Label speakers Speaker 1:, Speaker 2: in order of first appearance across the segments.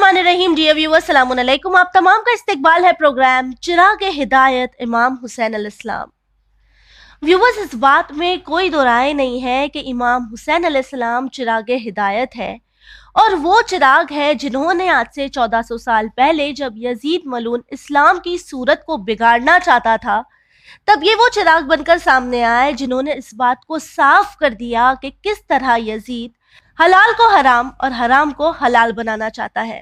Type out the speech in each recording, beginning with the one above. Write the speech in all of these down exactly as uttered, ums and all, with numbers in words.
Speaker 1: बिस्मिल्लाहिर्रहमानिर्रहीम। Dear viewers, अस्सलाम वालेकुम। आप तमाम का इस्तकबाल है प्रोग्राम चिराग हिदायत इमाम हुसैन अलैहिस्सलाम। व्यूअर्स, इस बात में कोई दो राय नहीं है कि इमाम हुसैन अलैहिस्सलाम चिराग हिदायत है, और वो चिराग है जिन्होंने आज से चौदह सौ साल पहले जब यजीद मलून इस्लाम की सूरत को बिगाड़ना चाहता था, तब ये वो चिराग बनकर सामने आए जिन्होंने इस बात को साफ कर दिया कि किस तरह यजीद हलाल को हराम और हराम को हलाल बनाना चाहता है।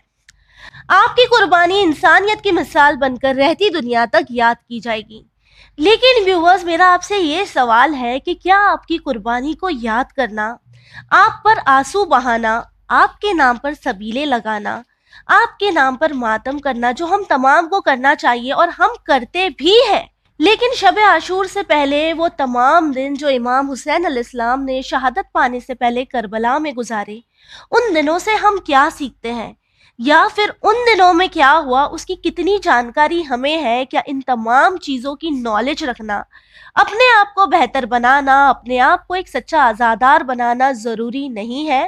Speaker 1: आपकी कुर्बानी इंसानियत की मिसाल बनकर रहती दुनिया तक याद की जाएगी। लेकिन व्यूअर्स, मेरा आपसे ये सवाल है कि क्या आपकी कुर्बानी को याद करना, आप पर आंसू बहाना, आपके नाम पर सबीले लगाना, आपके नाम पर मातम करना जो हम तमाम को करना चाहिए और हम करते भी हैं, लेकिन शब आशूर से पहले वो तमाम दिन जो इमाम हुसैन अलैहिस्सलाम ने शहादत पाने से पहले करबला में गुजारे, उन दिनों से हम क्या सीखते हैं, या फिर उन दिनों में क्या हुआ उसकी कितनी जानकारी हमें है? क्या इन तमाम चीज़ों की नॉलेज रखना, अपने आप को बेहतर बनाना, अपने आप को एक सच्चा आज़ादार बनाना ज़रूरी नहीं है?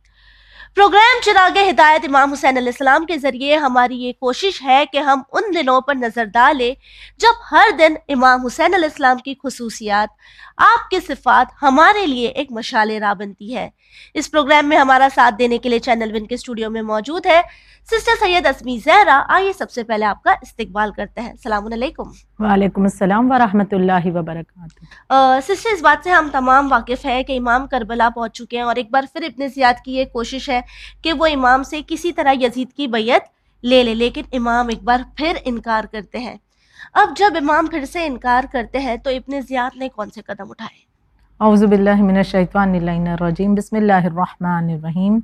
Speaker 1: प्रोग्राम चिराग हिदायत इमाम हुसैन अलैहिस्सलाम के ज़रिए हमारी ये कोशिश है कि हम उन दिनों पर नज़र डालें जब हर दिन इमाम हुसैन अलैहिस्सलाम की खुसूसियात, आपकी सिफ़ात हमारे लिए एक मशाल राह बनती है। इस प्रोग्राम में हमारा साथ देने के लिए चैनल विन के स्टूडियो में मौजूद है सिस्टर सैयद अस्मी ज़हरा। आइए सबसे पहले आपका इस्तकबाल करते हैं। अस्सलाम वालेकुम।
Speaker 2: वालेकुम अस्सलाम व रहमतुल्लाहि व बरकातुहू।
Speaker 1: सिस्टर, इस बात से हम तमाम वाकिफ़ हैं कि इमाम करबला पहुंच चुके हैं, और एक बार फिर इब्न ज़ियाद की ये कोशिश है कि वो इमाम से किसी तरह यजीद की बैयत ले ले, लेकिन इमाम एक बार फिर इनकार करते हैं। अब जब इमाम फिर से इनकार करते हैं तो इब्न ज़ियाद ने कौन से कदम उठाए?
Speaker 2: औज़ु बिल्लाहि मिनश शैतानिर रजीम, बिस्मिल्लाहिर्रहमानिर्रहीम।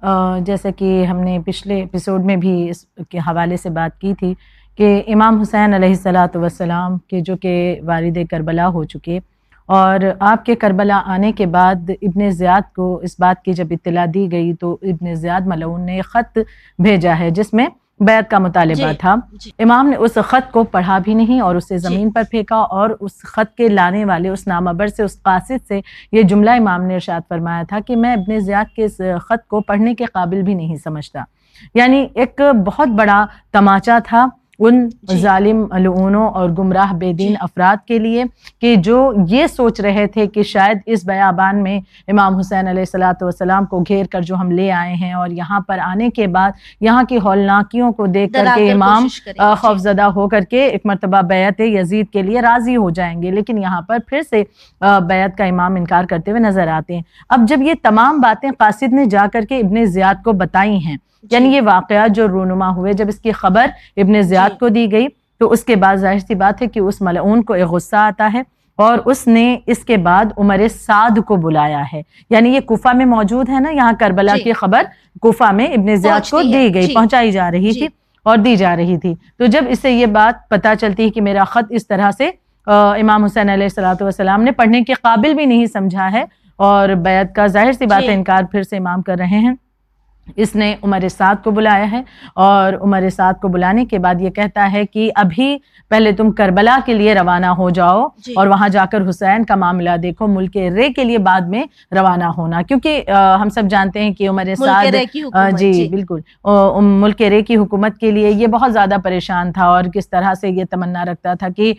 Speaker 2: जैसे कि हमने पिछले एपिसोड में भी इसके हवाले से बात की थी कि इमाम हुसैन अलैहिस्सलातु वस्सलाम के जो कि वारिद करबला हो चुके, और आपके करबला आने के बाद इब्न ज़ियाद को इस बात की जब इत्तला दी गई तो इब्न ज़ियाद मलऊन ने ख़त भेजा है जिसमें बैत का मुतालिबा था। इमाम ने उस ख़त को पढ़ा भी नहीं और उसे ज़मीन पर फेंका, और उस ख़त के लाने वाले उस नामबर से, उस कासिद से ये जुमला इमाम ने इरशाद फरमाया था कि मैं इब्न ज़ियाद के इस ख़त को पढ़ने के काबिल भी नहीं समझता। यानी एक बहुत बड़ा तमाचा था उन जालिम मलऊनों और गुमराह बेदीन अफराद के लिए कि जो ये सोच रहे थे कि शायद इस बयाबान में इमाम हुसैन अलैहिस्सलातु वस्सलाम को घेर कर जो हम ले आए हैं, और यहाँ पर आने के बाद यहाँ की हौलनाकियों को देख करके इमाम खौफजदा हो करके एक मरतबा बैत यजीद के लिए राजी हो जाएंगे, लेकिन यहाँ पर फिर से बैत का इमाम इनकार करते हुए नजर आते हैं। अब जब ये तमाम बातें कासिद ने जा करके इब्न ज़ियाद को बताई हैं, यानी ये वाक़यात जो रूनुमा हुए, जब इसकी खबर इब्न ज़ियाद को दी गई तो उसके बाद जाहिर सी बात है कि उस मलऊन को एक गुस्सा आता है, और उसने इसके बाद उमर साद को बुलाया है। यानी ये कुफा में मौजूद है ना, यहाँ करबला की खबर कुफा में इब्न ज़ियाद को दी गई, पहुंचाई जा रही थी और दी जा रही थी। तो जब इससे ये बात पता चलती है कि मेरा ख़त इस तरह से इमाम हुसैन अलैहिस्सलातु वस्सलाम ने पढ़ने के काबिल भी नहीं समझा है, और बैत का जाहिर सी बात है इनकार फिर से इमाम कर रहे हैं, इसने उमर साद को बुलाया है। और उमर साद को बुलाने के बाद ये कहता है कि अभी पहले तुम करबला के लिए रवाना हो जाओ और वहां जाकर हुसैन का मामला देखो, मुल्क रे के लिए बाद में रवाना होना, क्योंकि आ, हम सब जानते हैं कि उमर साद जी, जी बिल्कुल मुल्क रे की हुकूमत के लिए ये बहुत ज़्यादा परेशान था, और किस तरह से ये तमन्ना रखता था कि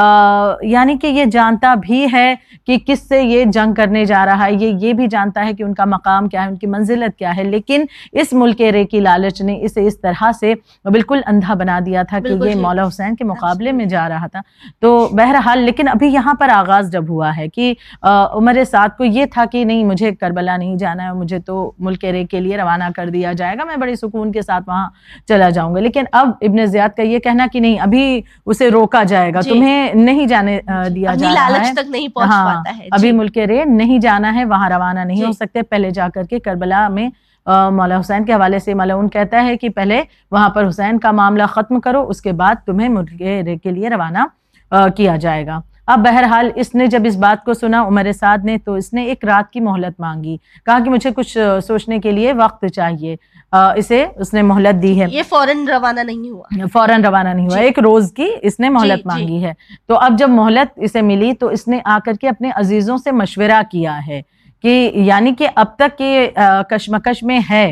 Speaker 2: यानी कि ये जानता भी है कि किस से ये जंग करने जा रहा है, ये ये भी जानता है कि उनका मकाम क्या है, उनकी मंजिलत क्या है, लेकिन इस मुल्क रे की लालच ने इसे इस तरह से बिल्कुल अंधा बना दिया था कि ये मौला हुसैन के मुकाबले में जा रहा था। तो बहरहाल, लेकिन अभी यहाँ पर आगाज जब हुआ है कि उमर साद को ये था कि नहीं, मुझे करबला नहीं जाना है, मुझे तो मुल्क रे के लिए रवाना कर दिया जाएगा, मैं बड़े सुकून के साथ वहाँ चला जाऊंगा। लेकिन अब इब्न ज़ियाद का ये कहना कि नहीं, अभी उसे रोका जाएगा, तुम्हें नहीं जाने दिया जा रहा है,
Speaker 1: तक नहीं पहुंच पाता है,
Speaker 2: अभी मुल्क रे नहीं जाना है, वहाँ रवाना नहीं हो सकते, पहले जाकर के करबला में मौला हुसैन के हवाले से मलऊन कहता है कि पहले वहाँ पर हुसैन का मामला ख़त्म करो, उसके बाद तुम्हें मुल्क के लिए रवाना किया जाएगा। अब बहरहाल इसने जब इस बात को सुना उमर साद ने, तो इसने एक रात की मोहलत मांगी, कहा कि मुझे कुछ सोचने के लिए वक्त चाहिए। इसे उसने मोहलत दी है,
Speaker 1: ये फौरन रवाना नहीं हुआ,
Speaker 2: फौरन रवाना नहीं हुआ, एक रोज की इसने मोहलत मांगी है। तो अब जब मोहलत इसे मिली तो इसने आकर के अपने अजीजों से मशवरा किया है कि यानी कि अब तक ये कशमकश में है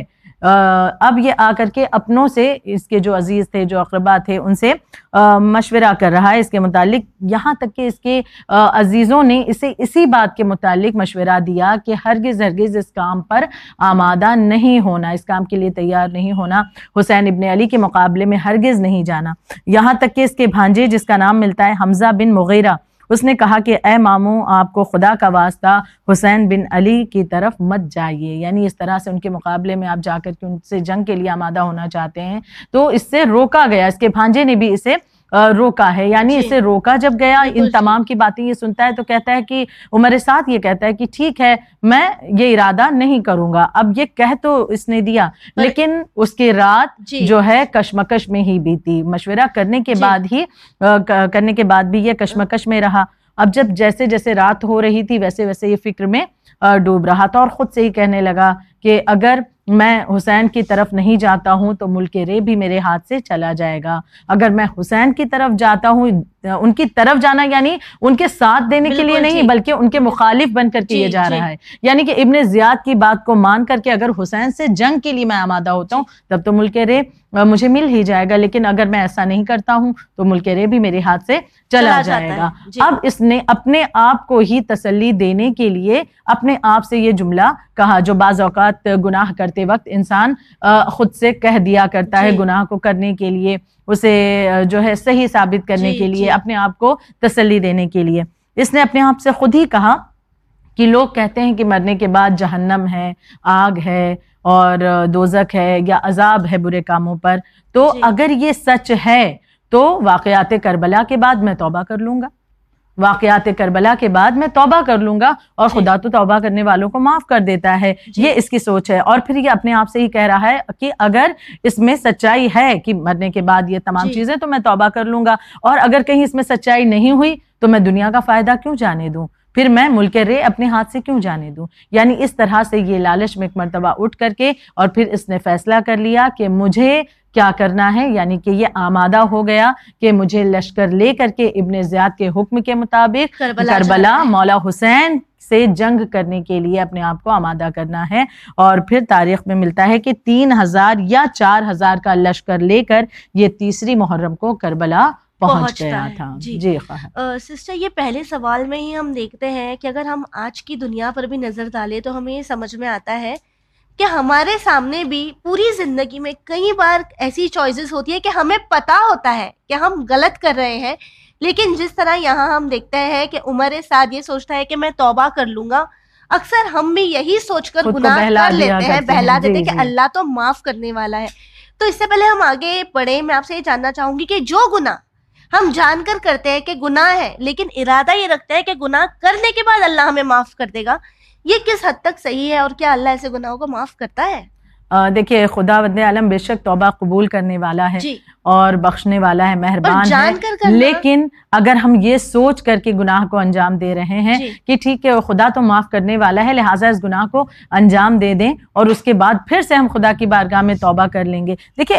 Speaker 2: اب یہ آ کر کے اپنوں سے، اس کے جو عزیز تھے، جو اقربا تھے، ان سے مشورہ کر رہا ہے اس کے متعلق، یہاں تک کہ اس کے عزیزوں نے اسے اسی بات کے متعلق مشورہ دیا کہ ہرگز ہرگز اس کام پر آمادہ نہیں ہونا، اس کام کے لیے تیار نہیں ہونا، حسین ابن علی کے مقابلے میں ہرگز نہیں جانا۔ یہاں تک کہ اس کے بھانجے جس کا نام ملتا ہے حمزہ بن مغیرہ، اس نے کہا کہ اے ماموں، آپ کو خدا کا واسطہ حسین بن علی کی طرف مت جائیے، یعنی اس طرح سے ان کے مقابلے میں آپ جا کر کے ان سے جنگ کے لیے آمادہ ہونا چاہتے ہیں، تو اس سے روکا گیا۔ اس کے بھانجے نے بھی اسے روکا ہے، یعنی اسے روکا جب گیا، ان تمام کی باتیں یہ سنتا ہے تو کہتا ہے کہ عمر سعد یہ کہتا ہے کہ ٹھیک ہے، میں یہ ارادہ نہیں کروں گا۔ اب یہ کہہ تو اس نے دیا، لیکن اس کی رات جو ہے کشمکش میں ہی بیتی، مشورہ کرنے کے بعد ہی کرنے کے بعد بھی یہ کشمکش میں رہا۔ اب جب جیسے جیسے رات ہو رہی تھی ویسے ویسے یہ فکر میں ڈوب رہا تھا، اور خود سے ہی کہنے لگا کہ اگر میں حسین کی طرف نہیں جاتا ہوں تو ملک رے بھی میرے ہاتھ سے چلا جائے گا، اگر میں حسین کی طرف جاتا ہوں، ان کی طرف جانا یعنی ان کے ساتھ دینے کے لیے نہیں بلکہ ان کے مخالف بن کر کے یہ جا رہا ہے، یعنی کہ ابن زیاد کی بات کو مان کر کے اگر حسین سے جنگ کے لیے میں آمادہ ہوتا ہوں تب تو ملک رے مجھے مل ہی جائے گا، لیکن اگر میں ایسا نہیں کرتا ہوں تو ملک رے بھی میرے ہاتھ سے چلا جائے گا۔ اب اس نے اپنے آپ کو ہی تسلی دینے کے لیے اپنے آپ سے یہ جملہ کہا، جو بعض اوقات گناہ کرتے وقت انسان خود سے کہہ دیا کرتا ہے، گناہ کو کرنے کے لیے، اسے جو ہے صحیح ثابت کرنے کے لیے، اپنے آپ کو تسلی دینے کے لیے۔ اس نے اپنے آپ سے خود ہی کہا کہ لوگ کہتے ہیں کہ مرنے کے بعد جہنم ہے، آگ ہے اور دوزخ ہے یا عذاب ہے برے کاموں پر، تو اگر یہ سچ ہے تو واقعات کربلا کے بعد میں توبہ کر لوں گا، واقعات کربلا کے بعد میں توبہ کر لوں گا، اور خدا تو توبہ کرنے والوں کو معاف کر دیتا ہے، یہ اس کی سوچ ہے۔ اور پھر یہ اپنے آپ سے ہی کہہ رہا ہے کہ اگر اس میں سچائی ہے کہ مرنے کے بعد یہ تمام چیزیں تو میں توبہ کر لوں گا، اور اگر کہیں اس میں سچائی نہیں ہوئی تو میں دنیا کا فائدہ کیوں جانے دوں، پھر میں ملک رے اپنے ہاتھ سے کیوں جانے دوں۔ یعنی اس طرح سے یہ لالچ میں ایک مرتبہ اٹھ کر کے اور پھر اس نے فیصلہ کر لیا کہ مجھے کیا کرنا ہے، یعنی کہ یہ آمادہ ہو گیا کہ مجھے لشکر لے کر کے ابن زیاد کے حکم کے مطابق کربلا مولا حسین سے جنگ کرنے کے لیے اپنے آپ کو آمادہ کرنا ہے۔ اور پھر تاریخ میں ملتا ہے کہ تین ہزار یا چار ہزار کا لشکر لے کر یہ تیسری محرم کو کربلا پہنچ گیا تھا۔
Speaker 1: جی
Speaker 2: جی
Speaker 1: سسٹر، یہ پہلے سوال میں ہی ہم دیکھتے ہیں کہ اگر ہم آج کی دنیا پر بھی نظر ڈالیں تو ہمیں یہ سمجھ میں آتا ہے کہ ہمارے سامنے بھی پوری زندگی میں کئی بار ایسی چوائسز ہوتی ہے کہ ہمیں پتا ہوتا ہے کہ ہم غلط کر رہے ہیں، لیکن جس طرح یہاں ہم دیکھتے ہیں کہ عمر سعد یہ سوچتا ہے کہ میں توبہ کر لوں گا، اکثر ہم بھی یہی سوچ کر گناہ کر لیتے ہیں، بہلا دیتے ہیں کہ اللہ تو معاف کرنے والا ہے۔ تو اس سے پہلے ہم آگے بڑھیں، میں آپ سے یہ جاننا چاہوں گی کہ جو گناہ ہم جان کر کرتے ہیں کہ گناہ ہے لیکن ارادہ یہ رکھتے ہیں کہ گناہ کرنے کے بعد اللہ ہمیں معاف کر دے گا، یہ کس حد تک صحیح ہے اور کیا اللہ ایسے گناہوں کو معاف کرتا ہے؟
Speaker 2: دیکھیے، خدا وند عالم بے شک توبہ قبول کرنے والا ہے اور بخشنے والا ہے، مہربان ہے، لیکن اگر ہم یہ سوچ کر کے گناہ کو انجام دے رہے ہیں کہ ٹھیک ہے خدا تو معاف کرنے والا ہے لہٰذا اس گناہ کو انجام دے دیں اور اس کے بعد پھر سے ہم خدا کی بارگاہ میں توبہ کر لیں گے۔ دیکھیے،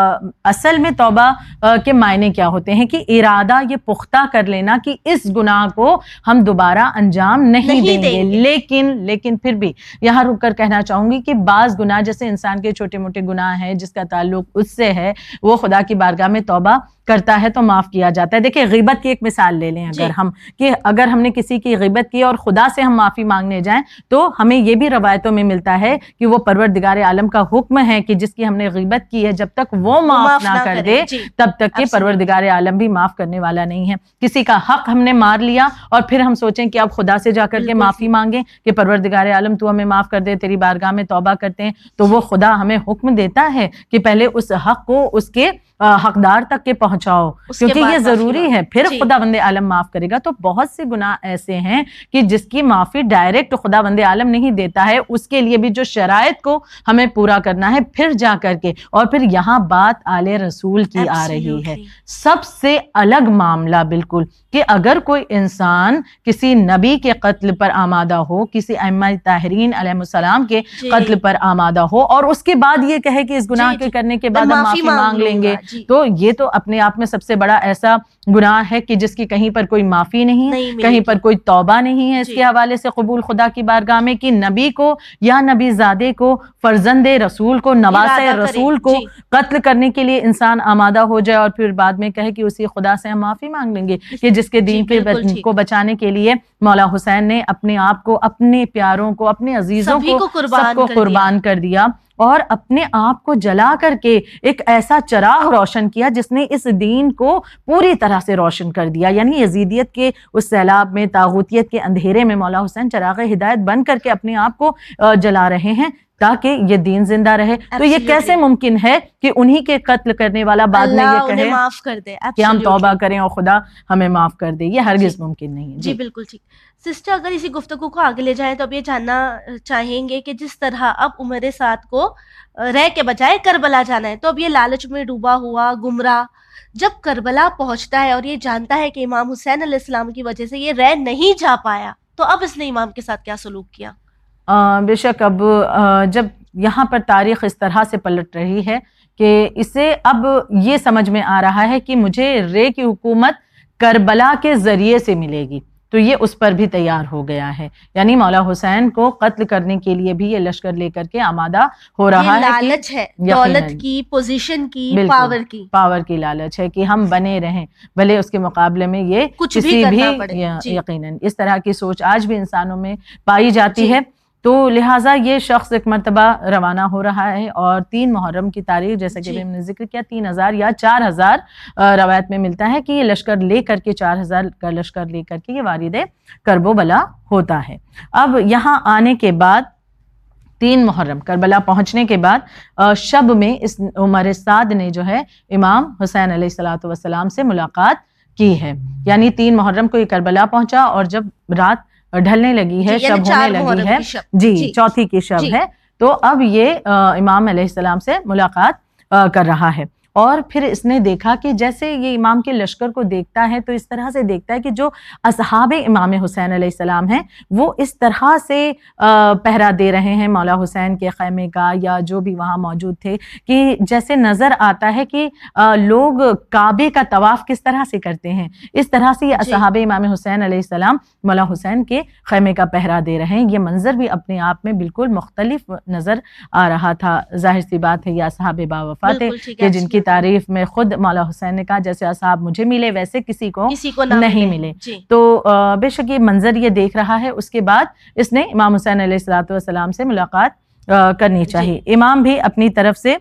Speaker 2: اصل میں توبہ کے معنی کیا ہوتے ہیں کہ ارادہ یہ پختہ کر لینا کہ اس گناہ کو ہم دوبارہ انجام نہیں دیں گے، لیکن لیکن پھر بھی یہاں رک کر کہنا چاہوں گی کہ بعض گناہ جیسے انسان کے چھوٹے موٹے گناہ ہیں جس کا تعلق اس سے ہے، وہ خدا کی بارگاہ میں توبہ کرتا ہے تو معاف کیا جاتا ہے۔ دیکھیں، غیبت کی ایک مثال لے لیں، اگر ہم کہ اگر ہم نے کسی کی غیبت کی اور خدا سے ہم معافی مانگنے جائیں تو ہمیں یہ بھی روایتوں میں ملتا ہے کہ وہ پروردگار عالم کا حکم ہے کہ جس کی ہم نے غیبت کی ہے جب تک وہ معاف نہ کر دے تب تک کہ پروردگار عالم بھی معاف کرنے والا نہیں ہے۔ کسی کا حق ہم نے مار لیا اور پھر ہم سوچیں کہ اب خدا سے جا کر کے معافی مانگیں کہ پروردگار عالم تو ہمیں معاف کر دے، تیری بارگاہ میں توبہ کرتے ہیں، تو وہ خدا ہمیں حکم دیتا ہے کہ پہلے اس حق کو اس کے حقدار تک کے پہنچاؤ، کیونکہ یہ ضروری ہے، پھر خدا بند عالم معاف کرے گا۔ تو بہت سے گناہ ایسے ہیں کہ جس کی معافی ڈائریکٹ خدا بند عالم نہیں دیتا ہے، اس کے لیے بھی جو شرائط کو ہمیں پورا کرنا ہے پھر جا کر کے۔ اور پھر یہاں بات آل رسول کی آ رہی ہے، سب سے الگ معاملہ بالکل، کہ اگر کوئی انسان کسی نبی کے قتل پر آمادہ ہو، کسی ائمہ طاہرین علیہ السلام کے قتل پر آمادہ ہو اور اس کے بعد یہ کہے کہ اس گناہ کے کرنے کے بعد ہم معافی مانگ لیں گے
Speaker 1: جی
Speaker 2: تو یہ تو اپنے آپ میں سب سے بڑا ایسا گناہ ہے کہ جس کی کہیں پر کوئی معافی نہیں ہے,
Speaker 1: نہیں ملے
Speaker 2: کہیں
Speaker 1: گی.
Speaker 2: پر کوئی توبہ نہیں ہے اس
Speaker 1: جی
Speaker 2: کے حوالے سے قبول خدا کی بارگاہ میں کہ نبی کو یا نبی زادے کو, فرزند رسول کو, نواسہ
Speaker 1: ارادہ کرے.
Speaker 2: رسول کو
Speaker 1: جی
Speaker 2: قتل کرنے کے لیے انسان آمادہ ہو جائے اور پھر بعد میں کہے کہ اسی خدا سے ہم معافی مانگ لیں گے, کہ جس کے
Speaker 1: جی
Speaker 2: دین کے
Speaker 1: بالکل ٹھیک,
Speaker 2: کو بچانے کے لیے مولا حسین نے اپنے آپ کو, اپنے پیاروں کو, اپنے عزیزوں
Speaker 1: سبھی
Speaker 2: کو
Speaker 1: کو قربان
Speaker 2: سب کو
Speaker 1: کر دیا.
Speaker 2: قربان کر دیا اور اپنے آپ کو جلا کر کے ایک ایسا چراغ روشن کیا جس نے اس دین کو پوری طرح سے روشن کر دیا. یعنی یزیدیت کے اس سیلاب میں, طاغوتیت کے اندھیرے میں مولا حسین چراغ ہدایت بن کر کے اپنے آپ کو جلا رہے ہیں تاکہ یہ دین زندہ رہے. تو یہ کیسے ممکن ہے کہ انہی کے قتل کرنے والا بعد میں یہ کہے
Speaker 1: معاف کر دے
Speaker 2: کہ ہم توبہ کریں اور خدا ہمیں معاف کر دے؟ یہ ہرگز ممکن نہیں ہے.
Speaker 1: جی بالکل ٹھیک. سسٹر اگر اسی گفتگو کو آگے لے جائیں تو اب یہ جاننا چاہیں گے کہ جس طرح اب عمر سعد کو رہ کے بجائے کربلا جانا ہے, تو اب یہ لالچ میں ڈوبا ہوا گمراہ جب کربلا پہنچتا ہے اور یہ جانتا ہے کہ امام حسین علیہ السلام کی وجہ سے یہ رہ نہیں جا پایا, تو اب اس نے امام کے ساتھ کیا سلوک کیا؟
Speaker 2: بے شک اب جب یہاں پر تاریخ اس طرح سے پلٹ رہی ہے کہ اسے اب یہ سمجھ میں آ رہا ہے کہ مجھے رے کی حکومت کربلا کے ذریعے سے ملے گی, تو یہ اس پر بھی تیار ہو گیا ہے. یعنی مولا حسین کو قتل کرنے کے لیے بھی یہ لشکر لے کر کے آمادہ ہو رہا ہے.
Speaker 1: لالچ ہے, دولت کی, پوزیشن کی, پاور کی,
Speaker 2: پاور کی لالچ ہے کہ ہم بنے رہیں, بھلے اس کے مقابلے میں یہ
Speaker 1: کچھ
Speaker 2: کسی بھی
Speaker 1: بھی
Speaker 2: یقیناً اس طرح کی سوچ آج بھی انسانوں میں پائی جاتی ہے. تو لہٰذا یہ شخص ایک مرتبہ روانہ ہو رہا ہے اور تین محرم کی تاریخ, جیسا کہ ہم نے ذکر کیا, تین ہزار یا چار ہزار روایت میں ملتا ہے کہ یہ لشکر لے کر کے, چار ہزار کا لشکر لے کر کے یہ وارد کرب و بلا ہوتا ہے. اب یہاں آنے کے بعد تین محرم کربلا پہنچنے کے بعد شب میں اس عمر سعد نے جو ہے امام حسین علیہ الصلوۃ والسلام سے ملاقات کی ہے. یعنی تین محرم کو یہ کربلا پہنچا اور جب رات ڈھلنے لگی ہے, شب ہونے لگی ہے, جی چوتھی کی شب ہے, تو اب یہ امام علیہ السلام سے ملاقات کر رہا ہے. اور پھر اس نے دیکھا کہ جیسے یہ امام کے لشکر کو دیکھتا ہے تو اس طرح سے دیکھتا ہے کہ جو اصحاب امام حسین علیہ السلام ہیں وہ اس طرح سے پہرا دے رہے ہیں مولا حسین کے خیمے کا یا جو بھی وہاں موجود تھے, کہ جیسے نظر آتا ہے کہ لوگ کعبے کا طواف کس طرح سے کرتے ہیں, اس طرح سے یہ اصحاب امام حسین علیہ السلام مولا حسین کے خیمے کا پہرا دے رہے ہیں. یہ منظر بھی اپنے آپ میں بالکل مختلف نظر آ رہا تھا. ظاہر سی بات ہے یہ اصحاب باوفا تھے کہ جن کی تعریف میں خود مولا حسین نے کہا جیسے اصحاب مجھے ملے ویسے کسی کو, کسی کو نہیں ملے. تو بے شک یہ منظر یہ دیکھ رہا ہے. اس کے بعد اس نے امام حسین علیہ الصلوۃ والسلام سے ملاقات کرنی چاہیے. امام بھی اپنی طرف سے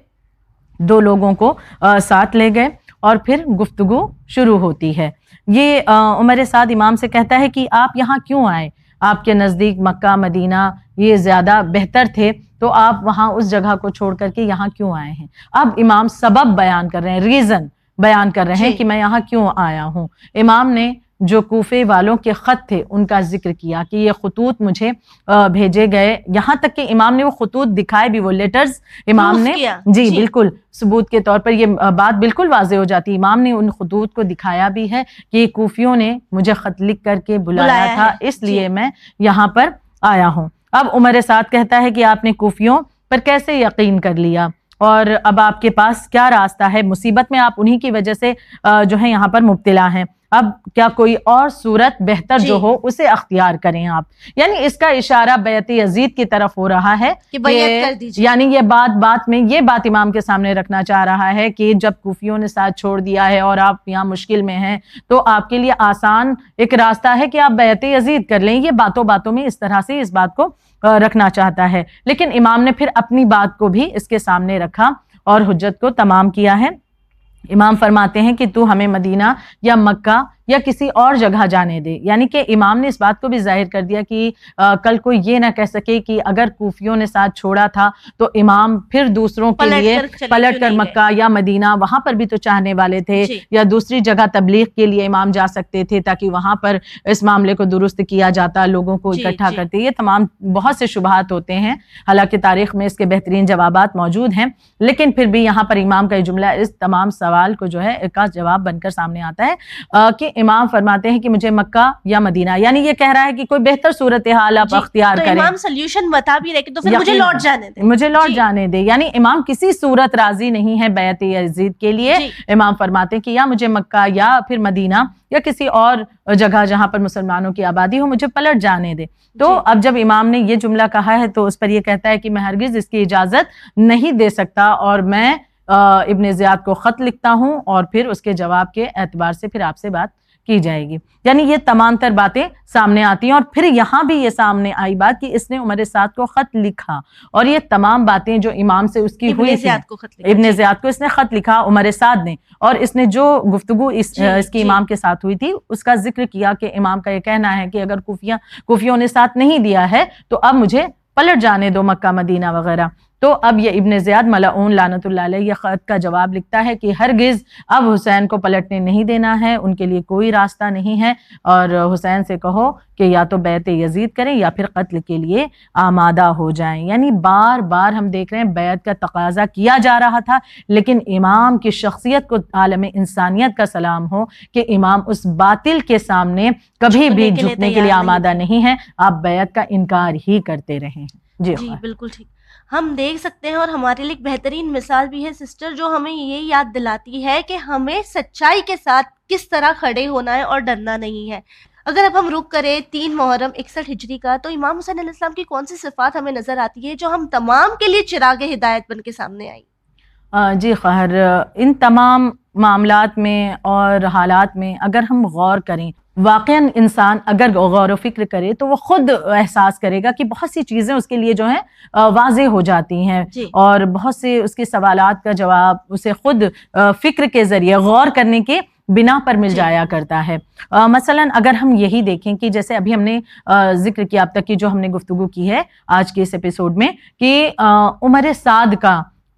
Speaker 2: دو لوگوں کو ساتھ لے گئے اور پھر گفتگو شروع ہوتی ہے. یہ عمر سعد امام سے کہتا ہے کہ آپ یہاں کیوں آئے, آپ کے نزدیک مکہ مدینہ یہ زیادہ بہتر تھے, تو آپ وہاں اس جگہ کو چھوڑ کر کے یہاں کیوں آئے ہیں؟ اب امام سبب بیان کر رہے ہیں, ریزن بیان کر رہے ہیں کہ میں یہاں کیوں آیا ہوں. امام نے جو کوفے والوں کے خط تھے ان کا ذکر کیا کہ یہ خطوط مجھے بھیجے گئے, یہاں تک کہ امام نے وہ خطوط دکھائے بھی, وہ لیٹرز امام نے, جی بالکل ثبوت کے طور پر یہ بات بالکل واضح ہو جاتی. امام نے ان خطوط کو دکھایا بھی ہے کہ کوفیوں نے مجھے خط لکھ کر کے بلایا تھا, اس لیے میں یہاں پر آیا ہوں. اب عمر سعد کہتا ہے کہ آپ نے کوفیوں پر کیسے یقین کر لیا اور اب آپ کے پاس کیا راستہ ہے؟ مصیبت میں آپ انہی کی وجہ سے جو ہے یہاں پر مبتلا ہیں, اب کیا کوئی اور صورت بہتر جو ہو اسے اختیار کریں آپ. یعنی اس کا اشارہ بیعت یزید کی طرف ہو رہا ہے کہ بیعت کر دیجیے. یعنی یہ بات بات میں یہ بات امام کے سامنے رکھنا چاہ رہا ہے کہ جب کوفیوں نے ساتھ چھوڑ دیا ہے اور آپ یہاں مشکل میں ہیں تو آپ کے لیے آسان ایک راستہ ہے کہ آپ بیعت یزید کر لیں. یہ باتوں باتوں میں اس طرح سے اس بات کو رکھنا چاہتا ہے, لیکن امام نے پھر اپنی بات کو بھی اس کے سامنے رکھا اور حجت کو تمام کیا ہے. امام فرماتے ہیں کہ تو ہمیں مدینہ یا مکہ یا کسی اور جگہ جانے دے. یعنی کہ امام نے اس بات کو بھی ظاہر کر دیا کہ کل کوئی یہ نہ کہہ سکے کہ اگر کوفیوں نے ساتھ چھوڑا تھا تو امام پھر دوسروں کے لیے پلٹ کر مکہ یا مدینہ, وہاں پر بھی تو چاہنے والے تھے, یا دوسری جگہ تبلیغ کے لیے امام جا سکتے تھے تاکہ وہاں پر اس معاملے کو درست کیا جاتا, لوگوں کو اکٹھا کرتے. یہ تمام بہت سے شبہات ہوتے ہیں, حالانکہ تاریخ میں اس کے بہترین جوابات موجود ہیں, لیکن پھر بھی یہاں پر امام کا یہ جملہ اس تمام سوال کو جو ہے کا جواب بن کر سامنے آتا ہے کہ امام فرماتے ہیں کہ مجھے مکہ یا مدینہ، یعنی یہ کہہ رہا ہے کہ کوئی بہتر صورتحال آپ اختیار
Speaker 1: تو
Speaker 2: کریں.
Speaker 1: امام سلیوشن بتا بھی رہے کہ تو پھر مجھے لوٹ جانے دیں،
Speaker 2: مجھے لوٹ جانے دے، یعنی امام کسی صورت راضی نہیں ہے بیعت یزید کے لیے. امام فرماتے ہیں کہ یا مجھے مکہ یا پھر مدینہ یا کسی اور جگہ جہاں پر مسلمانوں کی آبادی ہو مجھے پلٹ جانے دے. تو اب جب امام نے یہ جملہ کہا ہے تو اس پر یہ کہتا ہے کہ میں ہرگز اس کی اجازت نہیں دے سکتا، اور میں ابن زیاد کو خط لکھتا ہوں اور پھر اس کے جواب کے اعتبار سے پھر آپ سے بات کی جائے گی. یعنی یہ تمام تر باتیں سامنے آتی ہیں، اور پھر یہاں بھی یہ سامنے آئی بات کہ اس نے عمر سعد کو خط لکھا، اور یہ تمام باتیں جو امام سے اس کی ہوئی تھی، ابن زیاد کو اس نے خط لکھا عمر سعد نے، اور اس نے جو گفتگو اس, اس کی امام کے ساتھ ہوئی تھی اس کا ذکر کیا کہ امام کا یہ کہنا ہے کہ اگر کوفیہ کوفیوں نے ساتھ نہیں دیا ہے تو اب مجھے پلٹ جانے دو مکہ مدینہ وغیرہ. تو اب یہ ابن زیاد ملعون لعنت اللہ علیہ یہ خط کا جواب لکھتا ہے کہ ہرگز اب حسین کو پلٹنے نہیں دینا ہے، ان کے لیے کوئی راستہ نہیں ہے، اور حسین سے کہو کہ یا تو بیعت یزید کریں یا پھر قتل کے لیے آمادہ ہو جائیں. یعنی بار بار ہم دیکھ رہے ہیں بیعت کا تقاضا کیا جا رہا تھا، لیکن امام کی شخصیت کو عالم انسانیت کا سلام ہو کہ امام اس باطل کے سامنے کبھی بھی جھکنے کے لیے آمادہ نہیں ہے، آپ بیعت کا انکار ہی کرتے رہیں. جی
Speaker 1: جی بالکل ٹھیک. ہم دیکھ سکتے ہیں، اور ہمارے لیے ایک بہترین مثال بھی ہے سسٹر، جو ہمیں یہ یاد دلاتی ہے کہ ہمیں سچائی کے ساتھ کس طرح کھڑے ہونا ہے اور ڈرنا نہیں ہے. اگر اب ہم رک کریں تین محرم اکسٹھ ہجری کا، تو امام حسین علیہ السلام کی کون سی صفات ہمیں نظر آتی ہے جو ہم تمام کے لیے چراغ ہدایت بن کے سامنے آئی؟
Speaker 2: جی خیر، ان تمام معاملات میں اور حالات میں اگر ہم غور کریں، واقعاً انسان اگر غور و فکر کرے تو وہ خود احساس کرے گا کہ بہت سی چیزیں اس کے لیے جو ہیں واضح ہو جاتی ہیں، اور بہت سے اس کے سوالات کا جواب اسے خود فکر کے ذریعے غور کرنے کے بنا پر مل جایا کرتا ہے. مثلاً اگر ہم یہی دیکھیں کہ جیسے ابھی ہم نے ذکر کیا اب تک کی جو ہم نے گفتگو کی ہے آج کے اس ایپیسوڈ میں، کہ عمر سعد کا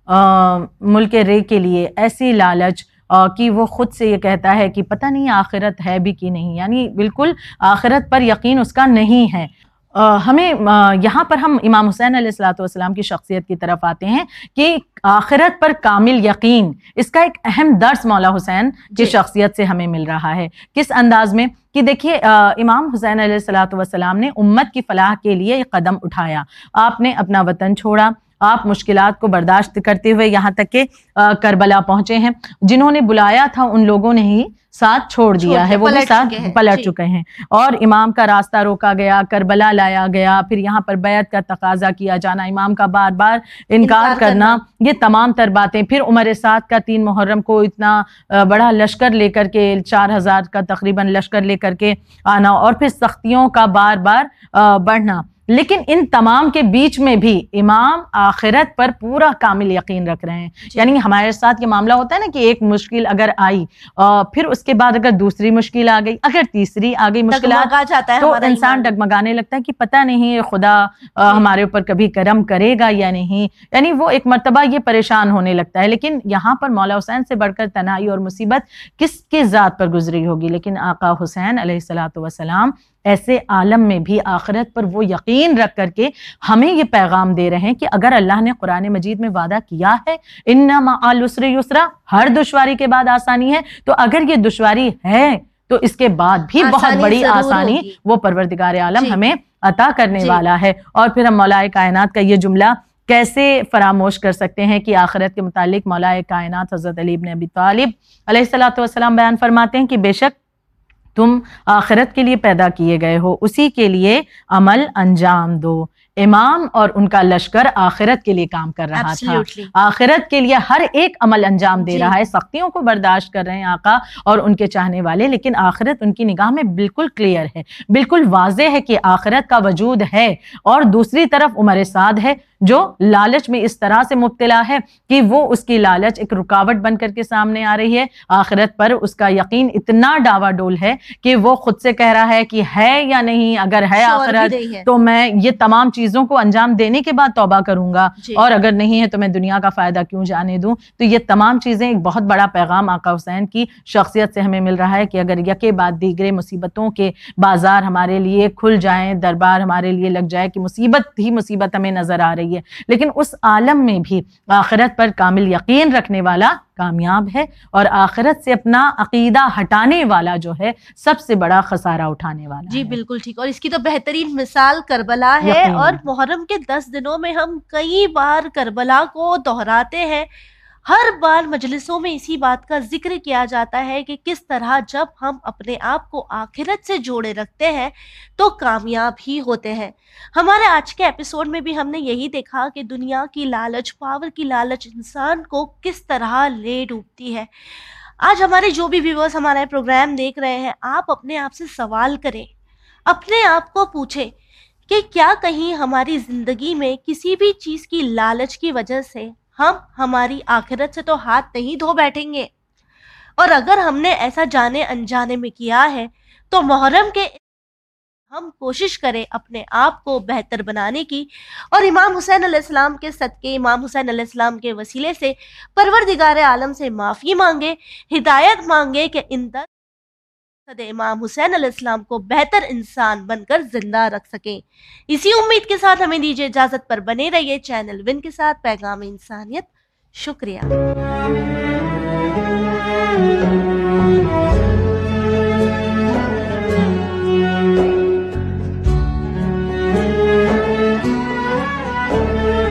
Speaker 2: ملک رے کے لیے ایسی لالچ کہ وہ خود سے یہ کہتا ہے کہ پتہ نہیں آخرت ہے بھی کہ نہیں، یعنی بالکل آخرت پر یقین اس کا نہیں ہے. ہمیں یہاں پر ہم امام حسین علیہ الصلوۃ والسلام کی شخصیت کی طرف آتے ہیں کہ آخرت پر کامل یقین، اس کا ایک اہم درس مولا حسین کی شخصیت سے ہمیں مل رہا ہے. کس انداز میں کہ دیکھیے امام حسین علیہ الصلوۃ والسلام نے امت کی فلاح کے لیے ایک قدم اٹھایا. آپ نے اپنا وطن چھوڑا، آپ مشکلات کو برداشت کرتے ہوئے یہاں تک کہ کربلا پہنچے ہیں. جنہوں نے بلایا تھا ان لوگوں نے ہی ساتھ چھوڑ دیا ہے، وہ بھی ساتھ پلٹ چکے ہیں، اور امام کا راستہ روکا گیا، کربلا لایا گیا، پھر یہاں پر بیعت کا تقاضا کیا جانا، امام کا بار بار انکار کرنا، یہ تمام تر باتیں. پھر عمر سعد کا تین محرم کو اتنا بڑا لشکر لے کر کے، چار ہزار کا تقریباً لشکر لے کر کے آنا، اور پھر سختیوں کا بار بار بڑھنا. لیکن ان تمام کے بیچ میں بھی امام آخرت پر پورا کامل یقین رکھ رہے ہیں. یعنی ہمارے ساتھ یہ معاملہ ہوتا ہے نا کہ ایک مشکل اگر آئی، پھر اس کے بعد اگر دوسری مشکل آ گئی، اگر تیسری آ گئی مشکلات، تو انسان ڈگمگانے لگتا ہے کہ پتہ نہیں خدا ہمارے اوپر کبھی کرم کرے گا یا نہیں. یعنی وہ ایک مرتبہ یہ پریشان ہونے لگتا ہے. لیکن یہاں پر مولا حسین سے بڑھ کر تنہائی اور مصیبت کس کی ذات پر گزری ہوگی؟ لیکن آقا حسین علیہ الصلوۃ والسلام ایسے عالم میں بھی آخرت پر وہ یقین رکھ کر کے ہمیں یہ پیغام دے رہے ہیں کہ اگر اللہ نے قرآن مجید میں وعدہ کیا ہے ان مع العسر یسرا، ہر دشواری کے بعد آسانی ہے، تو اگر یہ دشواری ہے تو اس کے بعد بھی بہت بڑی آسانی وہ پروردگار عالم ہمیں عطا کرنے والا ہے. اور پھر ہم مولا کائنات کا یہ جملہ کیسے فراموش کر سکتے ہیں کہ آخرت کے متعلق مولا کائنات حضرت علی بن ابی طالب علیہ الصلوۃ والسلام بیان فرماتے ہیں کہ بے شک تم آخرت کے لیے پیدا کیے گئے ہو، اسی کے لیے عمل انجام دو. امام اور ان کا لشکر آخرت کے لیے کام کر رہا تھا، آخرت کے لیے ہر ایک عمل انجام دے رہا ہے. سختیوں کو برداشت کر رہے ہیں آقا اور ان کے چاہنے والے، لیکن آخرت ان کی نگاہ میں بالکل کلیئر ہے، بالکل واضح ہے کہ آخرت کا وجود ہے. اور دوسری طرف عمر سعد ہے جو لالچ میں اس طرح سے مبتلا ہے کہ وہ اس کی لالچ ایک رکاوٹ بن کر کے سامنے آ رہی ہے. آخرت پر اس کا یقین اتنا ڈاوا ڈول ہے کہ وہ خود سے کہہ رہا ہے کہ ہے یا نہیں، اگر ہے آخرت تو میں یہ تمام چیزوں کو انجام دینے کے بعد توبہ کروں گا، اور اگر نہیں ہے تو میں دنیا کا فائدہ کیوں جانے دوں. تو یہ تمام چیزیں ایک بہت بڑا پیغام آقا حسین کی شخصیت سے ہمیں مل رہا ہے کہ اگر یکے بعد دیگرے مصیبتوں کے بازار ہمارے لیے کھل جائیں، دربار ہمارے لیے لگ جائے کہ مصیبت ہی مصیبت ہمیں نظر آ رہی ہے، لیکن اس عالم میں بھی آخرت پر کامل یقین رکھنے والا کامیاب ہے اور آخرت سے اپنا عقیدہ ہٹانے والا جو ہے سب سے بڑا خسارہ اٹھانے والا
Speaker 1: جی
Speaker 2: ہے۔
Speaker 1: بالکل ٹھیک، اور اس کی تو بہترین مثال کربلا ہے،
Speaker 2: یقیناً۔
Speaker 1: اور محرم کے دس دنوں میں ہم کئی بار کربلا کو دہراتے ہیں، ہر بار مجلسوں میں اسی بات کا ذکر کیا جاتا ہے کہ کس طرح جب ہم اپنے آپ کو آخرت سے جوڑے رکھتے ہیں تو کامیاب ہی ہوتے ہیں۔ ہمارے آج کے ایپیسوڈ میں بھی ہم نے یہی دیکھا کہ دنیا کی لالچ، پاور کی لالچ انسان کو کس طرح لے ڈوبتی ہے۔ آج ہمارے جو بھی ویورز ہمارا پروگرام دیکھ رہے ہیں، آپ اپنے آپ سے سوال کریں، اپنے آپ کو پوچھیں کہ کیا کہیں ہماری زندگی میں کسی بھی چیز کی لالچ کی وجہ سے ہم ہماری آخرت سے تو ہاتھ نہیں دھو بیٹھیں گے، اور اگر ہم نے ایسا جانے انجانے میں کیا ہے تو محرم کے ہم کوشش کریں اپنے آپ کو بہتر بنانے کی، اور امام حسین علیہ السلام کے صدقے، امام حسین علیہ السلام کے وسیلے سے پروردگار عالم سے معافی مانگے، ہدایت مانگے کہ ان تک امام حسین علیہ السلام کو بہتر انسان بن کر زندہ رکھ سکیں۔ اسی امید کے ساتھ ہمیں دیجیے اجازت، پر بنے رہیے چینل ون کے ساتھ، پیغام انسانیت۔ شکریہ۔